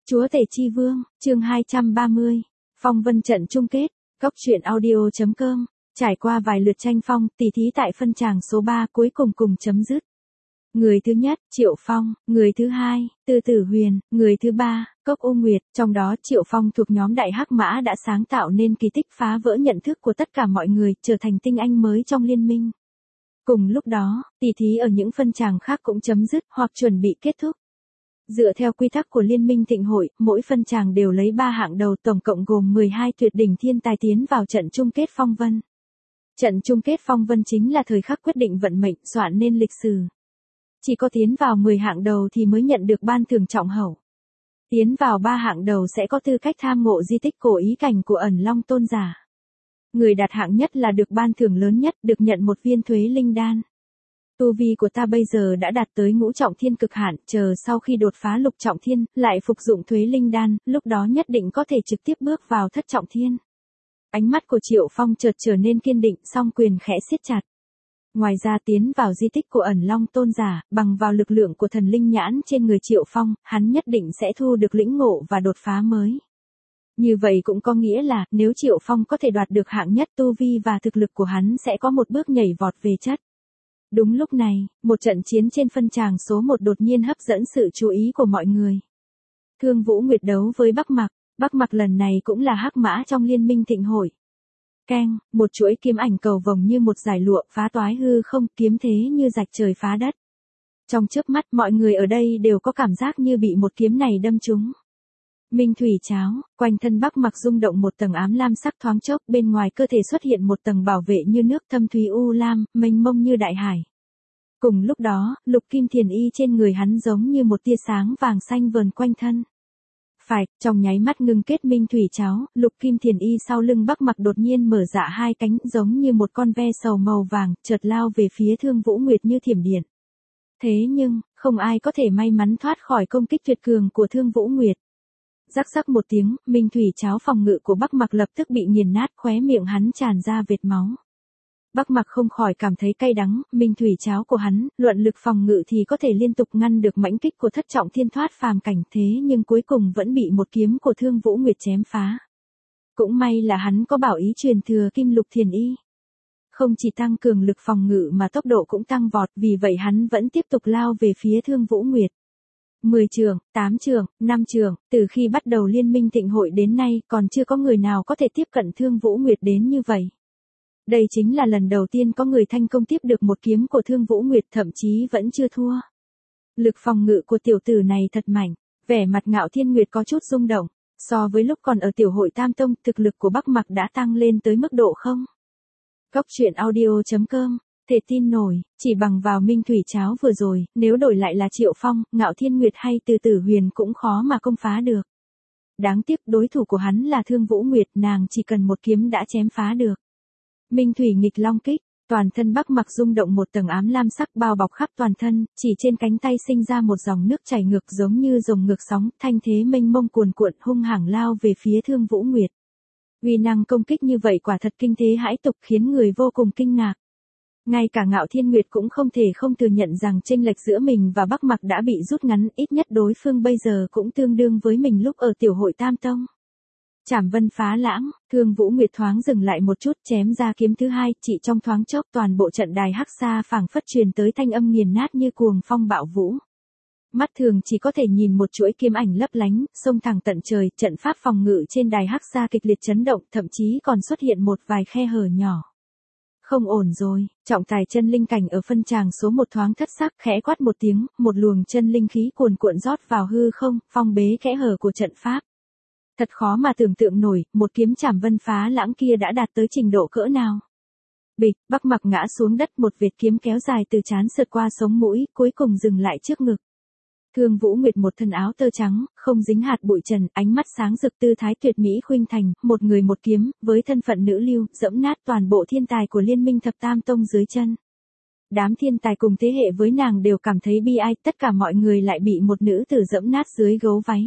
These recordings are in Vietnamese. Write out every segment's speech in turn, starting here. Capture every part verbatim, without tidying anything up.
Chúa Tể Chi Vương, chương hai trăm ba mươi. Phong vân trận chung kết. Cốc truyện audio chấm com. Trải qua vài lượt tranh phong, tỷ thí tại phân tràng số ba cuối cùng cùng chấm dứt. Người thứ nhất, Triệu Phong, người thứ hai, Tư Tử Huyền, người thứ ba, Cốc U Nguyệt, trong đó Triệu Phong thuộc nhóm Đại Hắc Mã đã sáng tạo nên kỳ tích phá vỡ nhận thức của tất cả mọi người, trở thành tinh anh mới trong liên minh. Cùng lúc đó, tỷ thí ở những phân tràng khác cũng chấm dứt hoặc chuẩn bị kết thúc. Dựa theo quy tắc của Liên minh Thịnh hội, mỗi phân tràng đều lấy ba hạng đầu, tổng cộng gồm mười hai tuyệt đỉnh thiên tài tiến vào trận chung kết phong vân. Trận chung kết phong vân chính là thời khắc quyết định vận mệnh, soạn nên lịch sử. Chỉ có tiến vào mười hạng đầu thì mới nhận được ban thưởng trọng hậu. Tiến vào ba hạng đầu sẽ có tư cách tham ngộ di tích cổ ý cảnh của Ẩn Long Tôn giả. Người đạt hạng nhất là được ban thưởng lớn nhất, được nhận một viên Thuế Linh Đan. Tu vi của ta bây giờ đã đạt tới ngũ trọng thiên cực hạn, chờ sau khi đột phá lục trọng thiên, lại phục dụng Thuế Linh Đan, lúc đó nhất định có thể trực tiếp bước vào thất trọng thiên. Ánh mắt của Triệu Phong chợt trở nên kiên định, song quyền khẽ siết chặt. Ngoài ra tiến vào di tích của Ẩn Long Tôn giả, bằng vào lực lượng của thần linh nhãn trên người Triệu Phong, hắn nhất định sẽ thu được lĩnh ngộ và đột phá mới. Như vậy cũng có nghĩa là, nếu Triệu Phong có thể đoạt được hạng nhất, tu vi và thực lực của hắn sẽ có một bước nhảy vọt về chất. Đúng lúc này, một trận chiến trên phân tràng số một đột nhiên hấp dẫn sự chú ý của mọi người. Thương Vũ Nguyệt đấu với Bắc Mặc, Bắc Mặc lần này cũng là hắc mã trong Liên minh Thịnh hội. Keng, một chuỗi kiếm ảnh cầu vồng như một dải lụa phá toái hư không, kiếm thế như rạch trời phá đất. Trong chớp mắt, mọi người ở đây đều có cảm giác như bị một kiếm này đâm trúng. Minh thủy cháo, quanh thân Bắc Mặc rung động một tầng ám lam sắc thoáng chốc, bên ngoài cơ thể xuất hiện một tầng bảo vệ như nước, thâm thúy u lam, mênh mông như đại hải. Cùng lúc đó, lục kim thiền y trên người hắn giống như một tia sáng vàng xanh vờn quanh thân. Phải, trong nháy mắt ngưng kết minh thủy cháo, lục kim thiền y sau lưng Bắc Mặc đột nhiên mở dạ hai cánh, giống như một con ve sầu màu vàng, chợt lao về phía Thương Vũ Nguyệt như thiểm điện. Thế nhưng, không ai có thể may mắn thoát khỏi công kích tuyệt cường của Thương Vũ Nguyệt. Rắc rắc một tiếng, minh thủy cháo phòng ngự của Bắc Mặc lập tức bị nghiền nát, khóe miệng hắn tràn ra vệt máu. Bắc Mặc không khỏi cảm thấy cay đắng, minh thủy cháo của hắn, luận lực phòng ngự thì có thể liên tục ngăn được mãnh kích của thất trọng thiên thoát phàm cảnh, thế nhưng cuối cùng vẫn bị một kiếm của Thương Vũ Nguyệt chém phá. Cũng may là hắn có bảo ý truyền thừa Kim Lục Thiền Y. Không chỉ tăng cường lực phòng ngự mà tốc độ cũng tăng vọt, vì vậy hắn vẫn tiếp tục lao về phía Thương Vũ Nguyệt. mười trường, tám trường, năm trường, từ khi bắt đầu Liên minh Thịnh hội đến nay, còn chưa có người nào có thể tiếp cận Thương Vũ Nguyệt đến như vậy. Đây chính là lần đầu tiên có người thành công tiếp được một kiếm của Thương Vũ Nguyệt, thậm chí vẫn chưa thua. Lực phòng ngự của tiểu tử này thật mạnh, vẻ mặt Ngạo Thiên Nguyệt có chút rung động, so với lúc còn ở tiểu hội Tam Tông, thực lực của Bắc Mặc đã tăng lên tới mức độ không. Cốc truyện audio chấm com. Thể tin nổi, chỉ bằng vào minh thủy cháo vừa rồi, nếu đổi lại là Triệu Phong, Ngạo Thiên Nguyệt hay Từ Tử Huyền cũng khó mà công phá được. Đáng tiếc đối thủ của hắn là Thương Vũ Nguyệt, nàng chỉ cần một kiếm đã chém phá được. Minh thủy nghịch long kích, toàn thân Bắc Mặc rung động một tầng ám lam sắc bao bọc khắp toàn thân, chỉ trên cánh tay sinh ra một dòng nước chảy ngược giống như dòng ngược sóng, thanh thế mênh mông cuồn cuộn hung hãn lao về phía Thương Vũ Nguyệt. Uy năng công kích như vậy quả thật kinh thế hãi tục, khiến người vô cùng kinh ngạc. Ngay cả Ngạo Thiên Nguyệt cũng không thể không thừa nhận rằng chênh lệch giữa mình và Bắc Mặc đã bị rút ngắn, ít nhất đối phương bây giờ cũng tương đương với mình lúc ở tiểu hội Tam Tông. Trảm Vân Phá Lãng, Thương Vũ Nguyệt thoáng dừng lại một chút, chém ra kiếm thứ hai, chỉ trong thoáng chốc toàn bộ trận đài hắc sa phảng phất truyền tới thanh âm nghiền nát như cuồng phong bạo vũ. Mắt thường chỉ có thể nhìn một chuỗi kiếm ảnh lấp lánh, xông thẳng tận trời, trận pháp phòng ngự trên đài hắc sa kịch liệt chấn động, thậm chí còn xuất hiện một vài khe hở nhỏ. Không ổn rồi, trọng tài chân linh cảnh ở phân tràng số một thoáng thất sắc, khẽ quát một tiếng, một luồng chân linh khí cuồn cuộn rót vào hư không, phong bế kẽ hở của trận pháp. Thật khó mà tưởng tượng nổi, một kiếm Trảm Vân Phá Lãng kia đã đạt tới trình độ cỡ nào. Bịch, Bắc Mặc ngã xuống đất, một vệt kiếm kéo dài từ trán sượt qua sống mũi, cuối cùng dừng lại trước ngực. Thương Vũ Nguyệt một thân áo tơ trắng, không dính hạt bụi trần, ánh mắt sáng rực, tư thái tuyệt mỹ khuynh thành, một người một kiếm, với thân phận nữ lưu, dẫm nát toàn bộ thiên tài của Liên minh Thập Tam Tông dưới chân. Đám thiên tài cùng thế hệ với nàng đều cảm thấy bi ai, tất cả mọi người lại bị một nữ tử dẫm nát dưới gấu váy.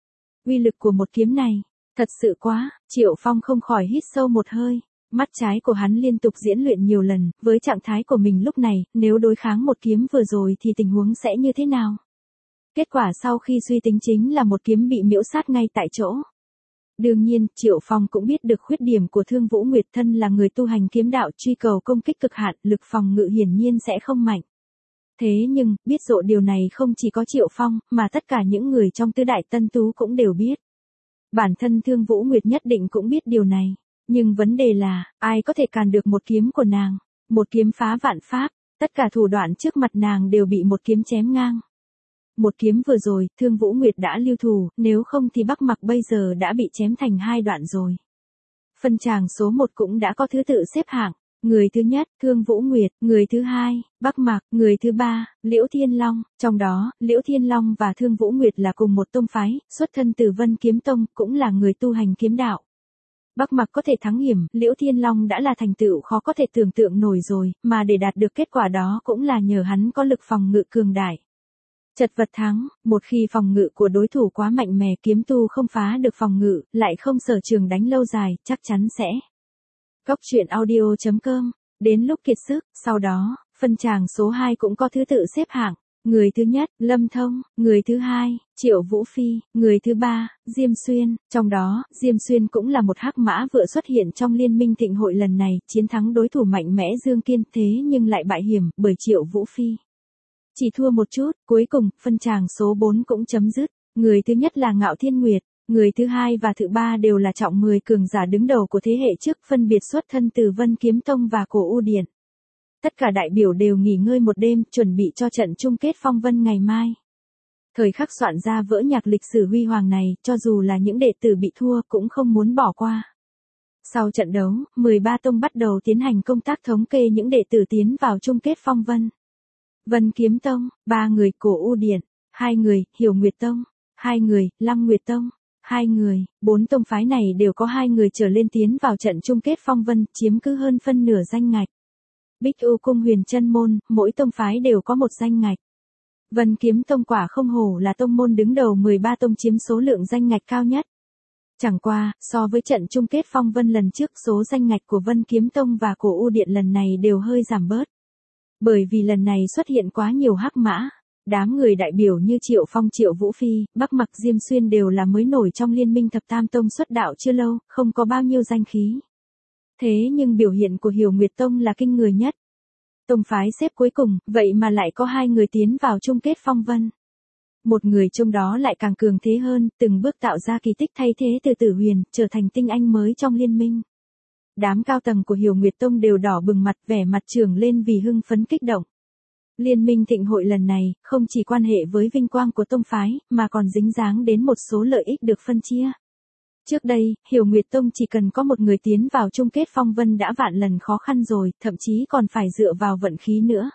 Uy lực của một kiếm này, thật sự quá, Triệu Phong không khỏi hít sâu một hơi. Mắt trái của hắn liên tục diễn luyện nhiều lần, với trạng thái của mình lúc này, nếu đối kháng một kiếm vừa rồi thì tình huống sẽ như thế nào? Kết quả sau khi suy tính chính là một kiếm bị miễu sát ngay tại chỗ. Đương nhiên, Triệu Phong cũng biết được khuyết điểm của Thương Vũ Nguyệt, thân là người tu hành kiếm đạo truy cầu công kích cực hạn, lực phòng ngự hiển nhiên sẽ không mạnh. Thế nhưng, biết rõ điều này không chỉ có Triệu Phong, mà tất cả những người trong tứ đại tân tú cũng đều biết. Bản thân Thương Vũ Nguyệt nhất định cũng biết điều này. Nhưng vấn đề là, ai có thể cản được một kiếm của nàng? Một kiếm phá vạn pháp, tất cả thủ đoạn trước mặt nàng đều bị một kiếm chém ngang. Một kiếm vừa rồi, Thương Vũ Nguyệt đã lưu thủ, nếu không thì Bắc Mặc bây giờ đã bị chém thành hai đoạn rồi. Phân tràng số một cũng đã có thứ tự xếp hạng. Người thứ nhất, Thương Vũ Nguyệt, người thứ hai, Bắc Mặc, người thứ ba, Liễu Thiên Long, trong đó, Liễu Thiên Long và Thương Vũ Nguyệt là cùng một tông phái, xuất thân từ Vân Kiếm Tông, cũng là người tu hành kiếm đạo. Bắc Mặc có thể thắng hiểm, Liễu Thiên Long đã là thành tựu khó có thể tưởng tượng nổi rồi, mà để đạt được kết quả đó cũng là nhờ hắn có lực phòng ngự cường đại. Chật vật thắng, một khi phòng ngự của đối thủ quá mạnh mẽ, kiếm tu không phá được phòng ngự, lại không sở trường đánh lâu dài, chắc chắn sẽ. Góc truyện audio chấm com, đến lúc kiệt sức, sau đó, phân tràng số hai cũng có thứ tự xếp hạng. Người thứ nhất, Lâm Thông, người thứ hai, Triệu Vũ Phi, người thứ ba, Diêm Xuyên, trong đó, Diêm Xuyên cũng là một hắc mã vừa xuất hiện trong liên minh thịnh hội lần này, chiến thắng đối thủ mạnh mẽ Dương Kiên, thế nhưng lại bại hiểm, bởi Triệu Vũ Phi. Chỉ thua một chút, cuối cùng, phân tràng số bốn cũng chấm dứt. Người thứ nhất là Ngạo Thiên Nguyệt, người thứ hai và thứ ba đều là trọng mười cường giả đứng đầu của thế hệ trước, phân biệt xuất thân từ Vân Kiếm Tông và Cổ U Điện. Tất cả đại biểu đều nghỉ ngơi một đêm, chuẩn bị cho trận chung kết phong vân ngày mai. Thời khắc soạn ra vỡ nhạc lịch sử huy hoàng này, cho dù là những đệ tử bị thua cũng không muốn bỏ qua. Sau trận đấu, mười ba tông bắt đầu tiến hành công tác thống kê những đệ tử tiến vào chung kết phong vân. Vân Kiếm Tông, ba người, Cổ U Điện, hai người, Hiểu Nguyệt Tông, hai người, Lăng Nguyệt Tông, hai người, bốn tông phái này đều có hai người trở lên tiến vào trận chung kết phong vân, chiếm cứ hơn phân nửa danh ngạch. Bích U Cung Huyền Chân Môn, mỗi tông phái đều có một danh ngạch. Vân Kiếm Tông quả không hổ là tông môn đứng đầu mười ba tông chiếm số lượng danh ngạch cao nhất. Chẳng qua, so với trận chung kết phong vân lần trước, số danh ngạch của Vân Kiếm Tông và Cổ U Điện lần này đều hơi giảm bớt. Bởi vì lần này xuất hiện quá nhiều hắc mã. Đám người đại biểu như Triệu Phong, Triệu Vũ Phi, Bắc Mặc, Diêm Xuyên đều là mới nổi trong liên minh thập tam tông xuất đạo chưa lâu, không có bao nhiêu danh khí. Thế nhưng biểu hiện của Hiểu Nguyệt Tông là kinh người nhất. Tông phái xếp cuối cùng, vậy mà lại có hai người tiến vào chung kết phong vân. Một người trong đó lại càng cường thế hơn, từng bước tạo ra kỳ tích thay thế từ Tử Huyền, trở thành tinh anh mới trong liên minh. Đám cao tầng của Hiểu Nguyệt Tông đều đỏ bừng mặt, vẻ mặt trưởng lên vì hưng phấn kích động. Liên minh thịnh hội lần này, không chỉ quan hệ với vinh quang của tông phái, mà còn dính dáng đến một số lợi ích được phân chia. Trước đây, Hiểu Nguyệt Tông chỉ cần có một người tiến vào chung kết phong vân đã vạn lần khó khăn rồi, thậm chí còn phải dựa vào vận khí nữa.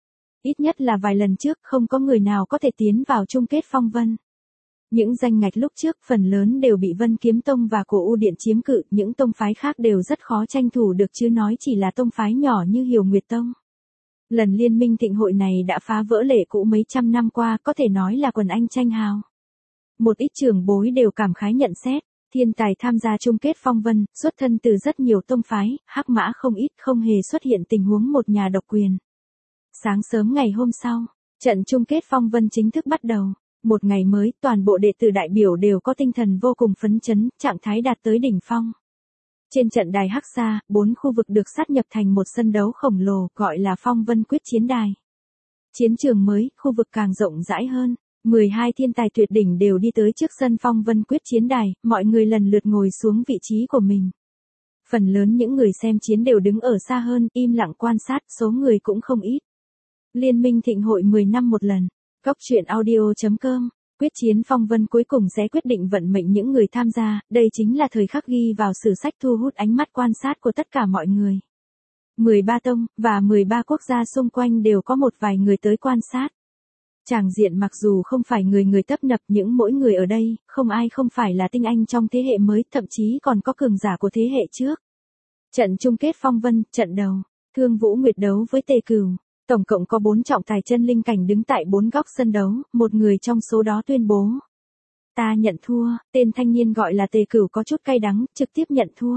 Ít nhất là vài lần trước không có người nào có thể tiến vào chung kết phong vân. Những danh ngạch lúc trước phần lớn đều bị Vân Kiếm Tông và Cổ U Điện chiếm cự, những tông phái khác đều rất khó tranh thủ được, chứ nói chỉ là tông phái nhỏ như Hiểu Nguyệt Tông. Lần liên minh thịnh hội này đã phá vỡ lệ cũ mấy trăm năm qua, có thể nói là quần anh tranh hào. Một ít trưởng bối đều cảm khái nhận xét, thiên tài tham gia chung kết phong vân, xuất thân từ rất nhiều tông phái, hắc mã không ít, không hề xuất hiện tình huống một nhà độc quyền. Sáng sớm ngày hôm sau, trận chung kết phong vân chính thức bắt đầu. Một ngày mới, toàn bộ đệ tử đại biểu đều có tinh thần vô cùng phấn chấn, trạng thái đạt tới đỉnh phong. Trên trận đài Hắc Sa, bốn khu vực được sát nhập thành một sân đấu khổng lồ, gọi là Phong Vân Quyết Chiến Đài. Chiến trường mới, khu vực càng rộng rãi hơn. mười hai thiên tài tuyệt đỉnh đều đi tới trước sân Phong Vân Quyết Chiến Đài, mọi người lần lượt ngồi xuống vị trí của mình. Phần lớn những người xem chiến đều đứng ở xa hơn, im lặng quan sát, số người cũng không ít. Liên minh thịnh hội mười năm một lần. Góc truyện audio chấm com, quyết chiến phong vân cuối cùng sẽ quyết định vận mệnh những người tham gia, đây chính là thời khắc ghi vào sử sách thu hút ánh mắt quan sát của tất cả mọi người. mười ba tông, và mười ba quốc gia xung quanh đều có một vài người tới quan sát. Tràng diện mặc dù không phải người người tấp nập, những mỗi người ở đây, không ai không phải là tinh anh trong thế hệ mới, thậm chí còn có cường giả của thế hệ trước. Trận chung kết phong vân, trận đầu, Thương Vũ Nguyệt đấu với Tề Cửu. Tổng cộng có bốn trọng tài chân linh cảnh đứng tại bốn góc sân đấu, một người trong số đó tuyên bố. Ta nhận thua, tên thanh niên gọi là Tề Cửu có chút cay đắng, trực tiếp nhận thua.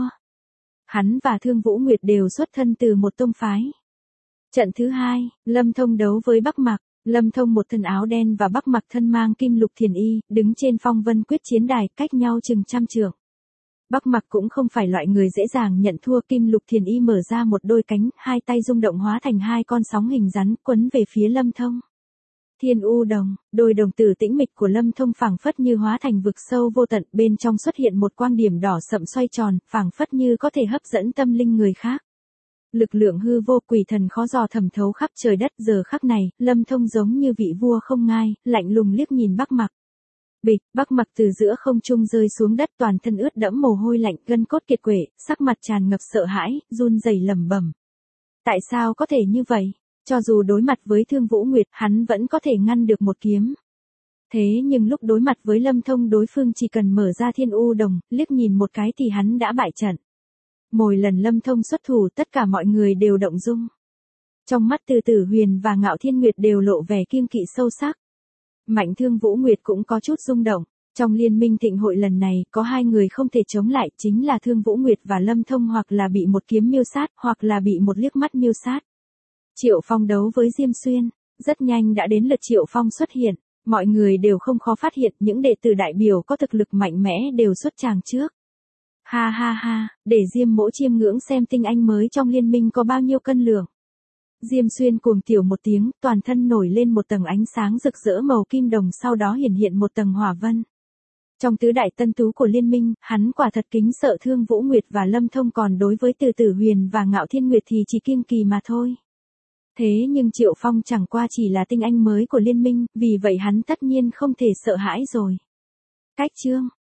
Hắn và Thương Vũ Nguyệt đều xuất thân từ một tông phái. Trận thứ hai, Lâm Thông đấu với Bắc Mặc. Lâm Thông một thân áo đen và Bắc Mặc thân mang kim lục thiền y, đứng trên phong vân quyết chiến đài, cách nhau chừng trăm trượng. Bắc Mặc cũng không phải loại người dễ dàng nhận thua, kim lục thiền y mở ra một đôi cánh, hai tay rung động hóa thành hai con sóng hình rắn, quấn về phía Lâm Thông. Thiên U đồng, đôi đồng tử tĩnh mịch của Lâm Thông phảng phất như hóa thành vực sâu vô tận, bên trong xuất hiện một quang điểm đỏ sậm xoay tròn, phảng phất như có thể hấp dẫn tâm linh người khác. Lực lượng hư vô quỷ thần khó dò thẩm thấu khắp trời đất, giờ khắc này, Lâm Thông giống như vị vua không ngai, lạnh lùng liếc nhìn Bắc Mặc. Bịch, Bắc Mặc từ giữa không trung rơi xuống đất, toàn thân ướt đẫm mồ hôi lạnh, gân cốt kiệt quệ, sắc mặt tràn ngập sợ hãi, run rẩy lẩm bẩm. Tại sao có thể như vậy? Cho dù đối mặt với Thương Vũ Nguyệt, hắn vẫn có thể ngăn được một kiếm. Thế nhưng lúc đối mặt với Lâm Thông, đối phương chỉ cần mở ra Thiên U đồng, liếc nhìn một cái thì hắn đã bại trận. Mỗi lần Lâm Thông xuất thủ, tất cả mọi người đều động dung. Trong mắt Từ Tử Huyền và Ngạo Thiên Nguyệt đều lộ vẻ kiêng kỵ sâu sắc. Mạnh Thương Vũ Nguyệt cũng có chút rung động. Trong liên minh thịnh hội lần này, có hai người không thể chống lại, chính là Thương Vũ Nguyệt và Lâm Thông, hoặc là bị một kiếm miêu sát, hoặc là bị một liếc mắt miêu sát. Triệu Phong đấu với Diêm Xuyên, rất nhanh đã đến lượt Triệu Phong xuất hiện. Mọi người đều không khó phát hiện, những đệ tử đại biểu có thực lực mạnh mẽ đều xuất tràng trước. Ha ha ha, để Diêm Mỗ chiêm ngưỡng xem tinh anh mới trong liên minh có bao nhiêu cân lượng. Diêm Xuyên cuồng tiểu một tiếng, toàn thân nổi lên một tầng ánh sáng rực rỡ màu kim đồng, sau đó hiển hiện một tầng hỏa vân. Trong tứ đại tân tú của liên minh, hắn quả thật kính sợ Thương Vũ Nguyệt và Lâm Thông, còn đối với Từ Tử Huyền và Ngạo Thiên Nguyệt thì chỉ kiêng kỳ mà thôi. Thế nhưng Triệu Phong chẳng qua chỉ là tinh anh mới của liên minh, vì vậy hắn tất nhiên không thể sợ hãi rồi. Cách chương